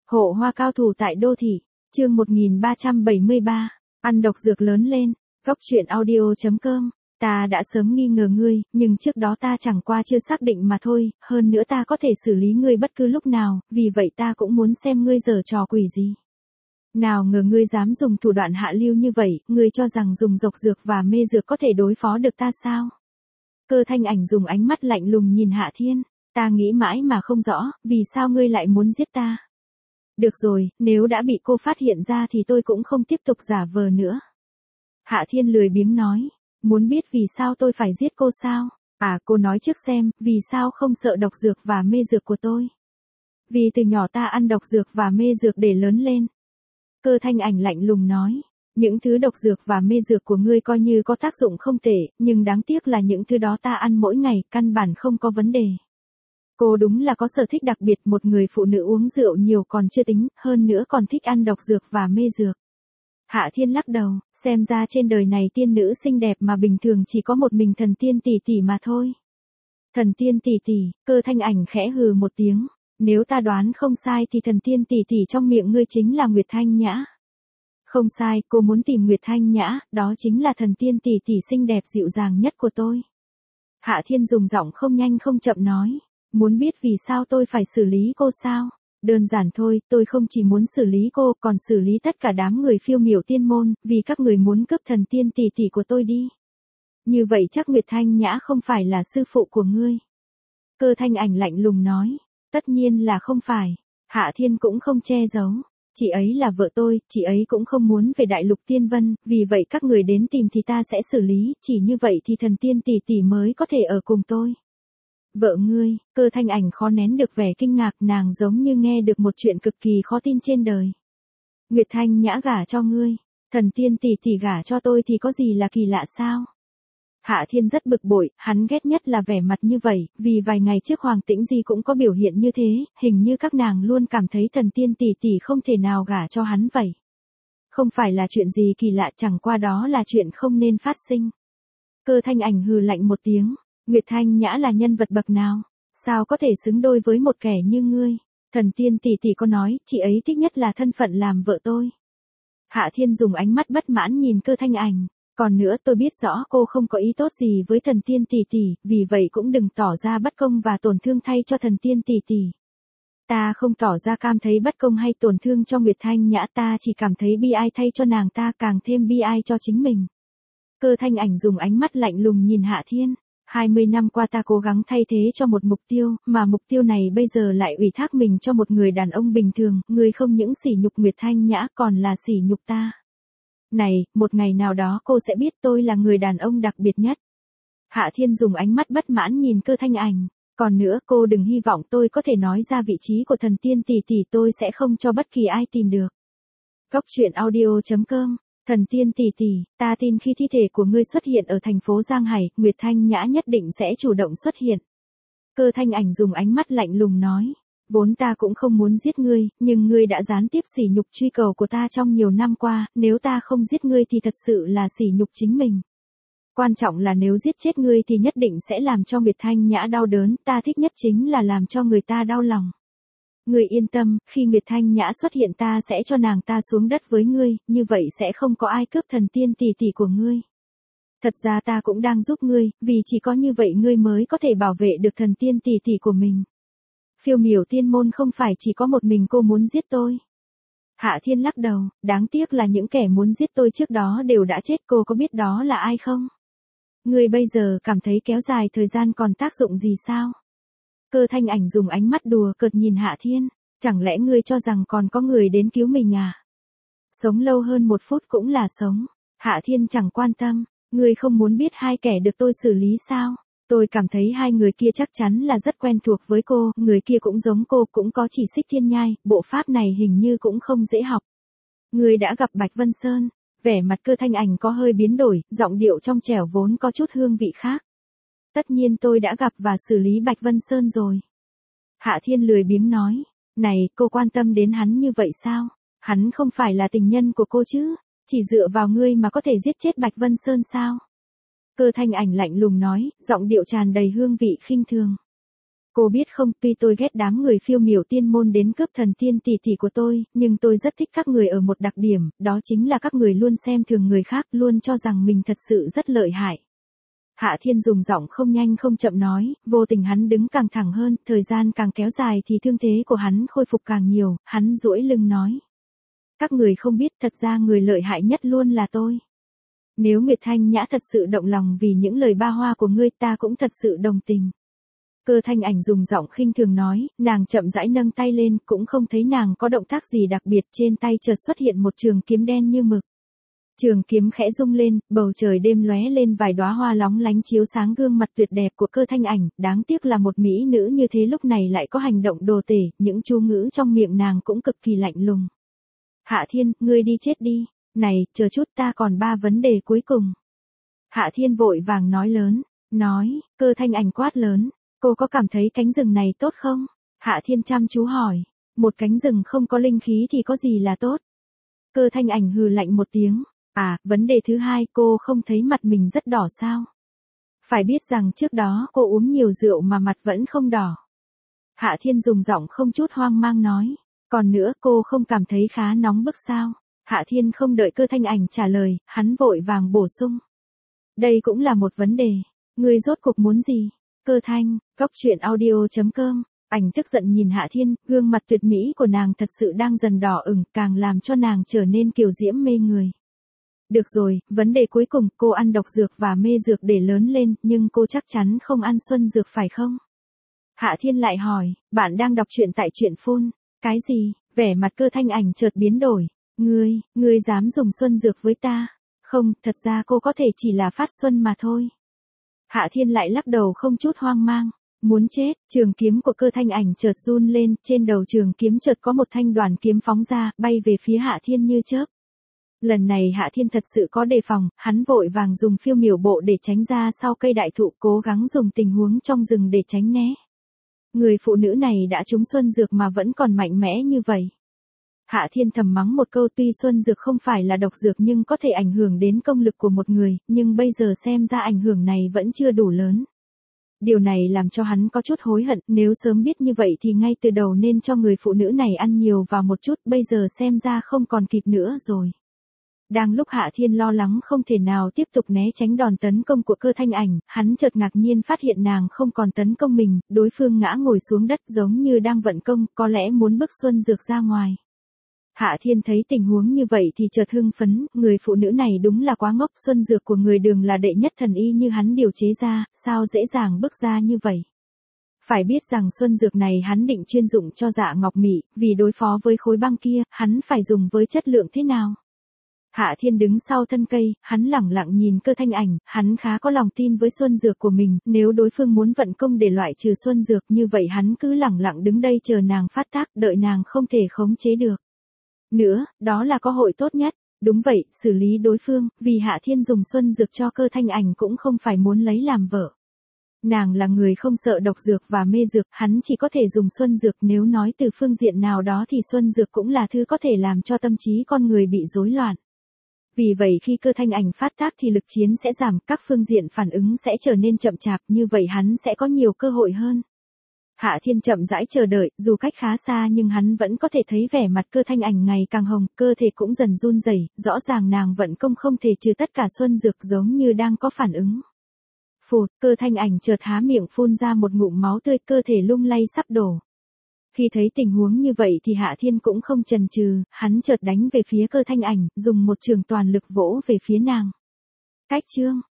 Hộ hoa cao thủ tại đô thị, chương 1373, ăn độc dược lớn lên, góc truyện audio.com. Ta đã sớm nghi ngờ ngươi, nhưng trước đó ta chẳng qua chưa xác định mà thôi, hơn nữa ta có thể xử lý ngươi bất cứ lúc nào, vì vậy ta cũng muốn xem ngươi giở trò quỷ gì. Nào ngờ ngươi dám dùng thủ đoạn hạ lưu như vậy, ngươi cho rằng dùng độc dược và mê dược có thể đối phó được ta sao? Cơ Thanh Ảnh dùng ánh mắt lạnh lùng nhìn Hạ Thiên, ta nghĩ mãi mà không rõ, vì sao ngươi lại muốn giết ta? Được rồi, nếu đã bị cô phát hiện ra thì tôi cũng không tiếp tục giả vờ nữa. Hạ Thiên lười biếng nói, muốn biết vì sao tôi phải giết cô sao? À, cô nói trước xem, vì sao không sợ độc dược và mê dược của tôi? Vì từ nhỏ ta ăn độc dược và mê dược để lớn lên. Cơ Thanh Ảnh lạnh lùng nói, những thứ độc dược và mê dược của ngươi coi như có tác dụng không tệ, nhưng đáng tiếc là những thứ đó ta ăn mỗi ngày, căn bản không có vấn đề. Cô đúng là có sở thích đặc biệt, một người phụ nữ uống rượu nhiều còn chưa tính, hơn nữa còn thích ăn độc dược và mê dược. Hạ Thiên lắc đầu, xem ra trên đời này tiên nữ xinh đẹp mà bình thường chỉ có một mình thần tiên tỷ tỷ mà thôi. Thần tiên tỷ tỷ, Cơ Thanh Ảnh khẽ hừ một tiếng, nếu ta đoán không sai thì thần tiên tỷ tỷ trong miệng ngươi chính là Nguyệt Thanh Nhã. Không sai, cô muốn tìm Nguyệt Thanh Nhã, đó chính là thần tiên tỷ tỷ xinh đẹp dịu dàng nhất của tôi. Hạ Thiên dùng giọng không nhanh không chậm nói, muốn biết vì sao tôi phải xử lý cô sao? Đơn giản thôi, tôi không chỉ muốn xử lý cô, còn xử lý tất cả đám người phiêu miểu tiên môn, vì các người muốn cướp thần tiên tỷ tỷ của tôi đi. Như vậy chắc Nguyệt Thanh Nhã không phải là sư phụ của ngươi. Cơ Thanh Ảnh lạnh lùng nói, tất nhiên là không phải. Hạ Thiên cũng không che giấu, chị ấy là vợ tôi, chị ấy cũng không muốn về Đại Lục Tiên Vân, vì vậy các người đến tìm thì ta sẽ xử lý, chỉ như vậy thì thần tiên tỷ tỷ mới có thể ở cùng tôi. Vợ ngươi? Cơ Thanh Ảnh khó nén được vẻ kinh ngạc, nàng giống như nghe được một chuyện cực kỳ khó tin trên đời. Nguyệt Thanh Nhã gả cho ngươi, thần tiên tỷ tỷ gả cho tôi thì có gì là kỳ lạ sao? Hạ Thiên rất bực bội, hắn ghét nhất là vẻ mặt như vậy, vì vài ngày trước Hoàng Tĩnh Di cũng có biểu hiện như thế, hình như các nàng luôn cảm thấy thần tiên tỷ tỷ không thể nào gả cho hắn vậy. Không phải là chuyện gì kỳ lạ, chẳng qua đó là chuyện không nên phát sinh. Cơ Thanh Ảnh hừ lạnh một tiếng, Nguyệt Thanh Nhã là nhân vật bậc nào? Sao có thể xứng đôi với một kẻ như ngươi? Thần tiên tỷ tỷ có nói, chị ấy thích nhất là thân phận làm vợ tôi. Hạ Thiên dùng ánh mắt bất mãn nhìn Cơ Thanh Ảnh. Còn nữa, tôi biết rõ cô không có ý tốt gì với thần tiên tỷ tỷ, vì vậy cũng đừng tỏ ra bất công và tổn thương thay cho thần tiên tỷ tỷ. Ta không tỏ ra cảm thấy bất công hay tổn thương cho Nguyệt Thanh Nhã, ta chỉ cảm thấy bi ai thay cho nàng, ta càng thêm bi ai cho chính mình. Cơ Thanh Ảnh dùng ánh mắt lạnh lùng nhìn Hạ Thiên. 20 năm qua ta cố gắng thay thế cho một mục tiêu, mà mục tiêu này bây giờ lại ủy thác mình cho một người đàn ông bình thường, người không những sỉ nhục Nguyệt Thanh Nhã còn là sỉ nhục ta. Này, một ngày nào đó cô sẽ biết tôi là người đàn ông đặc biệt nhất. Hạ Thiên dùng ánh mắt bất mãn nhìn Cơ Thanh Ảnh. Còn nữa, cô đừng hy vọng tôi có thể nói ra vị trí của thần tiên tỷ tỷ, tôi sẽ không cho bất kỳ ai tìm được. Góc truyện audio.com. Thần tiên tỷ tỷ, ta tin khi thi thể của ngươi xuất hiện ở thành phố Giang Hải, Nguyệt Thanh Nhã nhất định sẽ chủ động xuất hiện. Cơ Thanh Ảnh dùng ánh mắt lạnh lùng nói, vốn ta cũng không muốn giết ngươi, nhưng ngươi đã gián tiếp sỉ nhục truy cầu của ta trong nhiều năm qua, nếu ta không giết ngươi thì thật sự là sỉ nhục chính mình. Quan trọng là nếu giết chết ngươi thì nhất định sẽ làm cho Nguyệt Thanh Nhã đau đớn, ta thích nhất chính là làm cho người ta đau lòng. Ngươi yên tâm, khi Nguyệt Thanh Nhã xuất hiện ta sẽ cho nàng ta xuống đất với ngươi, như vậy sẽ không có ai cướp thần tiên tỷ tỷ của ngươi. Thật ra ta cũng đang giúp ngươi, vì chỉ có như vậy ngươi mới có thể bảo vệ được thần tiên tỷ tỷ của mình. Phiêu miểu tiên môn không phải chỉ có một mình cô muốn giết tôi. Hạ Thiên lắc đầu, đáng tiếc là những kẻ muốn giết tôi trước đó đều đã chết, cô có biết đó là ai không? Ngươi bây giờ cảm thấy kéo dài thời gian còn tác dụng gì sao? Cơ Thanh Ảnh dùng ánh mắt đùa cợt nhìn Hạ Thiên, chẳng lẽ ngươi cho rằng còn có người đến cứu mình à? Sống lâu hơn 1 phút cũng là sống. Hạ Thiên chẳng quan tâm, ngươi không muốn biết hai kẻ được tôi xử lý sao? Tôi cảm thấy hai người kia chắc chắn là rất quen thuộc với cô, người kia cũng giống cô, cũng có chỉ xích thiên nhai, bộ pháp này hình như cũng không dễ học. Ngươi đã gặp Bạch Vân Sơn? Vẻ mặt Cơ Thanh Ảnh có hơi biến đổi, giọng điệu trong trẻo vốn có chút hương vị khác. Tất nhiên tôi đã gặp và xử lý Bạch Vân Sơn rồi. Hạ Thiên lười biếng nói, này, cô quan tâm đến hắn như vậy sao? Hắn không phải là tình nhân của cô chứ? Chỉ dựa vào ngươi mà có thể giết chết Bạch Vân Sơn sao? Cơ Thanh Ảnh lạnh lùng nói, giọng điệu tràn đầy hương vị khinh thường. Cô biết không, tuy tôi ghét đám người phiêu miểu tiên môn đến cướp thần tiên tỷ tỷ của tôi, nhưng tôi rất thích các người ở một đặc điểm, đó chính là các người luôn xem thường người khác, luôn cho rằng mình thật sự rất lợi hại. Hạ Thiên dùng giọng không nhanh không chậm nói, vô tình hắn đứng càng thẳng hơn, thời gian càng kéo dài thì thương thế của hắn khôi phục càng nhiều, hắn duỗi lưng nói. Các người không biết, thật ra người lợi hại nhất luôn là tôi. Nếu Nguyệt Thanh Nhã thật sự động lòng vì những lời ba hoa của ngươi, ta cũng thật sự đồng tình. Cơ Thanh Ảnh dùng giọng khinh thường nói, nàng chậm rãi nâng tay lên, cũng không thấy nàng có động tác gì đặc biệt, trên tay chợt xuất hiện một trường kiếm đen như mực. Trường kiếm khẽ rung lên, bầu trời đêm lóe lên vài đóa hoa lóng lánh chiếu sáng gương mặt tuyệt đẹp của Cơ Thanh Ảnh, đáng tiếc là một mỹ nữ như thế lúc này lại có hành động đồ tể, những chú ngữ trong miệng nàng cũng cực kỳ lạnh lùng. Hạ Thiên, ngươi đi chết đi, này, chờ chút ta còn 3 vấn đề cuối cùng. Hạ Thiên vội vàng nói lớn, Cơ Thanh Ảnh quát lớn, cô có cảm thấy cánh rừng này tốt không? Hạ Thiên chăm chú hỏi, một cánh rừng không có linh khí thì có gì là tốt? Cơ Thanh Ảnh hừ lạnh một tiếng. Vấn đề thứ hai, cô không thấy mặt mình rất đỏ sao? Phải biết rằng trước đó cô uống nhiều rượu mà mặt vẫn không đỏ. Hạ Thiên dùng giọng không chút hoang mang nói. Còn nữa, cô không cảm thấy khá nóng bức sao? Hạ Thiên không đợi Cơ Thanh Ảnh trả lời, hắn vội vàng bổ sung. Đây cũng là một vấn đề. Ngươi rốt cuộc muốn gì? Cơ Thanh, goctruyện.audio.com. Ảnh tức giận nhìn Hạ Thiên, gương mặt tuyệt mỹ của nàng thật sự đang dần đỏ ửng, càng làm cho nàng trở nên kiều diễm mê người. Được rồi, vấn đề cuối cùng, cô ăn độc dược và mê dược để lớn lên, nhưng cô chắc chắn không ăn xuân dược phải không? Hạ Thiên lại hỏi, bạn đang đọc truyện tại truyện phun. Cái gì? Vẻ mặt Cơ Thanh Ảnh chợt biến đổi. Ngươi dám dùng xuân dược với ta? Không, thật ra cô có thể chỉ là phát xuân mà thôi. Hạ Thiên lại lắc đầu không chút hoang mang. Muốn chết, trường kiếm của Cơ Thanh Ảnh chợt run lên, trên đầu trường kiếm chợt có một thanh đoàn kiếm phóng ra, bay về phía Hạ Thiên như chớp. Lần này Hạ Thiên thật sự có đề phòng, hắn vội vàng dùng phiêu miểu bộ để tránh ra sau cây đại thụ, cố gắng dùng tình huống trong rừng để tránh né. Người phụ nữ này đã trúng xuân dược mà vẫn còn mạnh mẽ như vậy. Hạ Thiên thầm mắng một câu, tuy xuân dược không phải là độc dược nhưng có thể ảnh hưởng đến công lực của một người, nhưng bây giờ xem ra ảnh hưởng này vẫn chưa đủ lớn. Điều này làm cho hắn có chút hối hận, nếu sớm biết như vậy thì ngay từ đầu nên cho người phụ nữ này ăn nhiều vào một chút, bây giờ xem ra không còn kịp nữa rồi. Đang lúc Hạ Thiên lo lắng không thể nào tiếp tục né tránh đòn tấn công của Cơ Thanh Ảnh, hắn chợt ngạc nhiên phát hiện nàng không còn tấn công mình, đối phương ngã ngồi xuống đất giống như đang vận công, có lẽ muốn bức xuân dược ra ngoài. Hạ Thiên thấy tình huống như vậy thì chợt hưng phấn, người phụ nữ này đúng là quá ngốc, xuân dược của người Đường là đệ nhất thần y như hắn điều chế ra, sao dễ dàng bức ra như vậy. Phải biết rằng xuân dược này hắn định chuyên dụng cho Dạ Ngọc Mị, vì đối phó với khối băng kia, hắn phải dùng với chất lượng thế nào? Hạ Thiên đứng sau thân cây, hắn lẳng lặng nhìn Cơ Thanh Ảnh, hắn khá có lòng tin với xuân dược của mình, nếu đối phương muốn vận công để loại trừ xuân dược như vậy hắn cứ lẳng lặng đứng đây chờ nàng phát tác, đợi nàng không thể khống chế được. Nữa, đó là cơ hội tốt nhất. Đúng vậy, xử lý đối phương, vì Hạ Thiên dùng xuân dược cho Cơ Thanh Ảnh cũng không phải muốn lấy làm vợ. Nàng là người không sợ độc dược và mê dược, hắn chỉ có thể dùng xuân dược, nếu nói từ phương diện nào đó thì xuân dược cũng là thứ có thể làm cho tâm trí con người bị rối loạn. Vì vậy khi Cơ Thanh Ảnh phát tác thì lực chiến sẽ giảm, các phương diện phản ứng sẽ trở nên chậm chạp, như vậy hắn sẽ có nhiều cơ hội hơn. Hạ Thiên chậm rãi chờ đợi, dù cách khá xa nhưng hắn vẫn có thể thấy vẻ mặt Cơ Thanh Ảnh ngày càng hồng, cơ thể cũng dần run rẩy, rõ ràng nàng vận công không thể trừ tất cả xuân dược giống như đang có phản ứng. Phụt, Cơ Thanh Ảnh chợt há miệng phun ra một ngụm máu tươi, cơ thể lung lay sắp đổ. Khi thấy tình huống như vậy thì Hạ Thiên cũng không chần chừ, hắn chợt đánh về phía Cơ Thanh Ảnh, dùng một trường toàn lực vỗ về phía nàng. Cách chương